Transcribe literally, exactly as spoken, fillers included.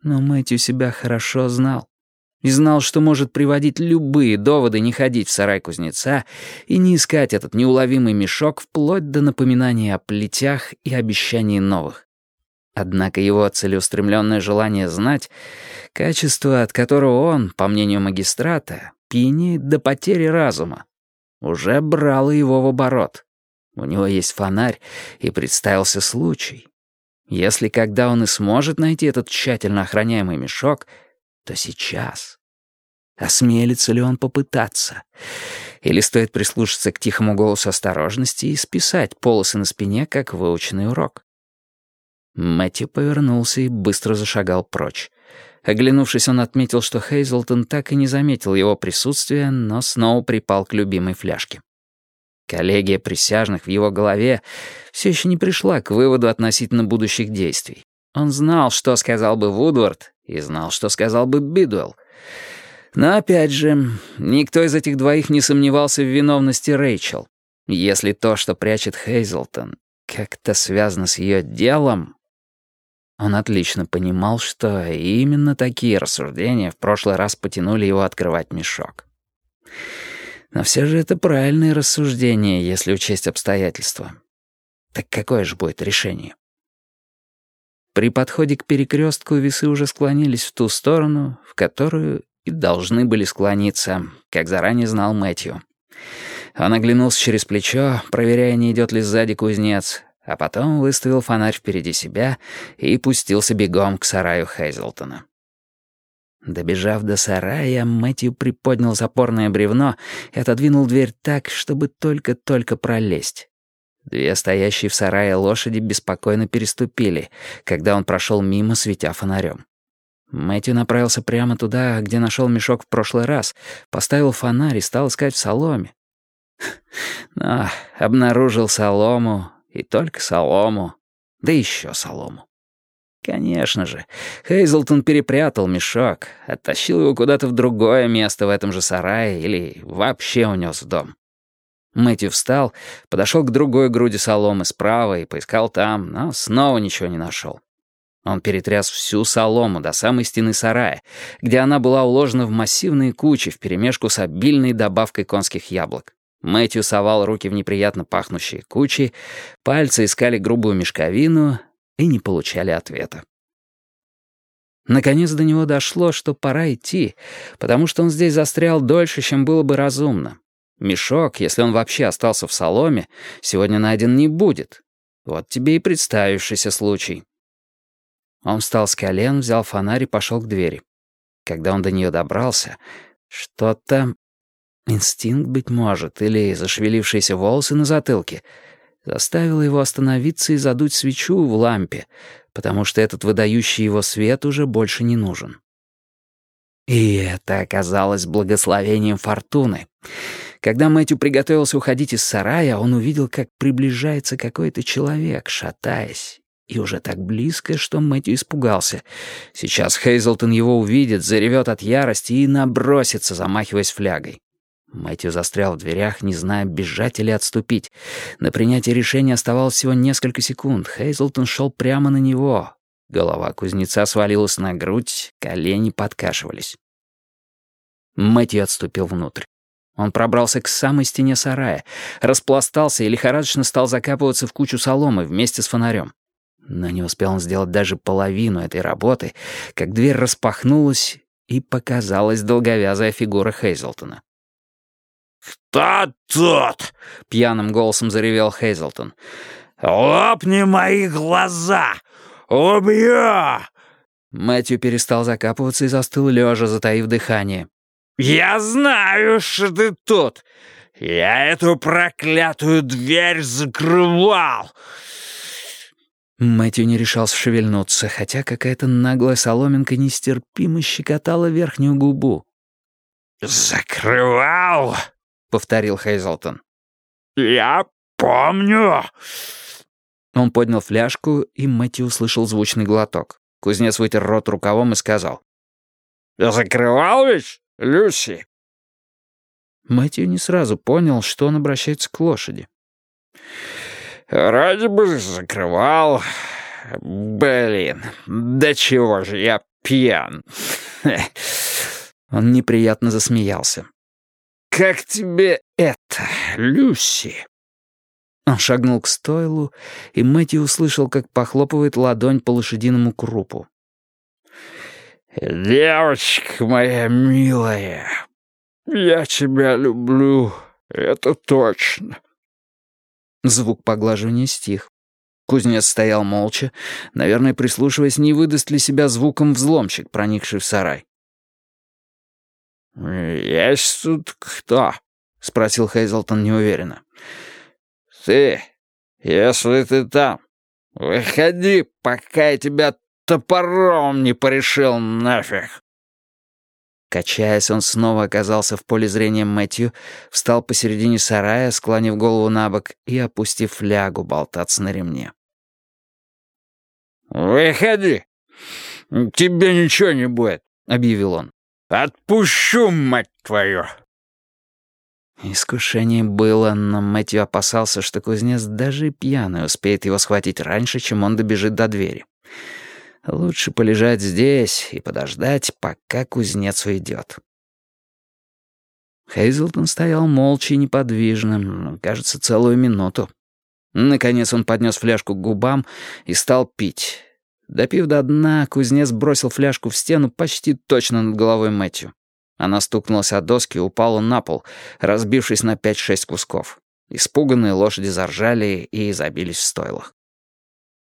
Но Мэтью себя хорошо знал. И знал, что может приводить любые доводы не ходить в сарай кузнеца и не искать этот неуловимый мешок вплоть до напоминания о плетях и обещаний новых. Однако его целеустремленное желание знать, качество, от которого он, по мнению магистрата, пьянеет до потери разума, уже брало его в оборот. У него есть фонарь, и представился случай. Если когда он и сможет найти этот тщательно охраняемый мешок, то сейчас. Осмелится ли он попытаться? Или стоит прислушаться к тихому голосу осторожности и списать полосы на спине, как выученный урок? Мэтью повернулся и быстро зашагал прочь. Оглянувшись, он отметил, что Хейзлтон так и не заметил его присутствия, но снова припал к любимой фляжке. Коллегия присяжных в его голове все еще не пришла к выводу относительно будущих действий. Он знал, что сказал бы Вудвард, и знал, что сказал бы Бидуэлл. Но опять же, никто из этих двоих не сомневался в виновности Рэйчел. Если то, что прячет Хейзлтон, как-то связано с ее делом... Он отлично понимал, что именно такие рассуждения в прошлый раз потянули его открывать мешок. Но все же это правильные рассуждения, если учесть обстоятельства. Так какое же будет решение? При подходе к перекрестку весы уже склонились в ту сторону, в которую и должны были склониться, как заранее знал Мэтью. Он оглянулся через плечо, проверяя, не идет ли сзади кузнец, а потом выставил фонарь впереди себя и пустился бегом к сараю Хейзлтона. Добежав до сарая, Мэтью приподнял запорное бревно и отодвинул дверь так, чтобы только-только пролезть. Две стоящие в сарае лошади беспокойно переступили, когда он прошел мимо, светя фонарем. Мэтью направился прямо туда, где нашел мешок в прошлый раз, поставил фонарь и стал искать в соломе. Но обнаружил солому, и только солому, да еще солому. Конечно же, Хейзлтон перепрятал мешок, оттащил его куда-то в другое место в этом же сарае или вообще унес в дом. Мэтью встал, подошел к другой груди соломы справа и поискал там, но снова ничего не нашел. Он перетряс всю солому до самой стены сарая, где она была уложена в массивные кучи вперемешку с обильной добавкой конских яблок. Мэтью совал руки в неприятно пахнущие кучи, пальцы искали грубую мешковину и не получали ответа. Наконец до него дошло, что пора идти, потому что он здесь застрял дольше, чем было бы разумно. Мешок, если он вообще остался в соломе, сегодня найден не будет. Вот тебе и представившийся случай. Он встал с колен, взял фонарь и пошел к двери. Когда он до нее добрался, что-то... Инстинкт, быть может, или зашевелившиеся волосы на затылке заставило его остановиться и задуть свечу в лампе, потому что этот выдающий его свет уже больше не нужен. И это оказалось благословением фортуны. Когда Мэтью приготовился уходить из сарая, он увидел, как приближается какой-то человек, шатаясь, и уже так близко, что Мэтью испугался. Сейчас Хейзлтон его увидит, заревет от ярости и набросится, замахиваясь флягой. Мэтью застрял в дверях, не зная, бежать или отступить. На принятие решения оставалось всего несколько секунд. Хейзлтон шел прямо на него. Голова кузнеца свалилась на грудь, колени подкашивались. Мэтью отступил внутрь. Он пробрался к самой стене сарая, распластался и лихорадочно стал закапываться в кучу соломы вместе с фонарем. Но не успел он сделать даже половину этой работы, как дверь распахнулась, и показалась долговязая фигура Хейзлтона. «Кто тут?» — пьяным голосом заревел Хейзлтон. «Лопни мои глаза! Убью!» Мэтью перестал закапываться и застыл лежа, затаив дыхание. «Я знаю, что ты тут! Я эту проклятую дверь закрывал!» Мэтью не решался шевельнуться, хотя какая-то наглая соломинка нестерпимо щекотала верхнюю губу. «Закрывал!» — повторил Хейзлтон. «Я помню!» Он поднял фляжку, и Мэтью услышал звучный глоток. Кузнец вытер рот рукавом и сказал: «Закрывал ведь, Люси?» Мэтью не сразу понял, что он обращается к лошади. «Вроде бы закрывал. Блин, да чего же я пьян». Он неприятно засмеялся. «Как тебе это, Люси?» Он шагнул к стойлу, и Мэтью услышал, как похлопывает ладонь по лошадиному крупу. «Девочка моя милая, я тебя люблю, это точно». Звук поглаживания стих. Кузнец стоял молча, наверное, прислушиваясь, не выдаст ли себя звуком взломщик, проникший в сарай. «Есть тут кто?» — спросил Хейзлтон неуверенно. «Ты, если ты там, выходи, пока я тебя топором не порешил нафиг». Качаясь, он снова оказался в поле зрения Мэтью, встал посередине сарая, склонив голову на бок и опустив флягу болтаться на ремне. «Выходи, тебе ничего не будет», — объявил он. «Отпущу, мать твою!» Искушение было, но Мэтью опасался, что кузнец даже и пьяный успеет его схватить раньше, чем он добежит до двери. Лучше полежать здесь и подождать, пока кузнец уйдет. Хейзлтон стоял молча и неподвижно, кажется, целую минуту. Наконец он поднес фляжку к губам и стал пить. Допив до дна, кузнец бросил фляжку в стену почти точно над головой Мэтью. Она стукнулась о доски и упала на пол, разбившись на пять-шесть кусков. Испуганные лошади заржали и забились в стойлах.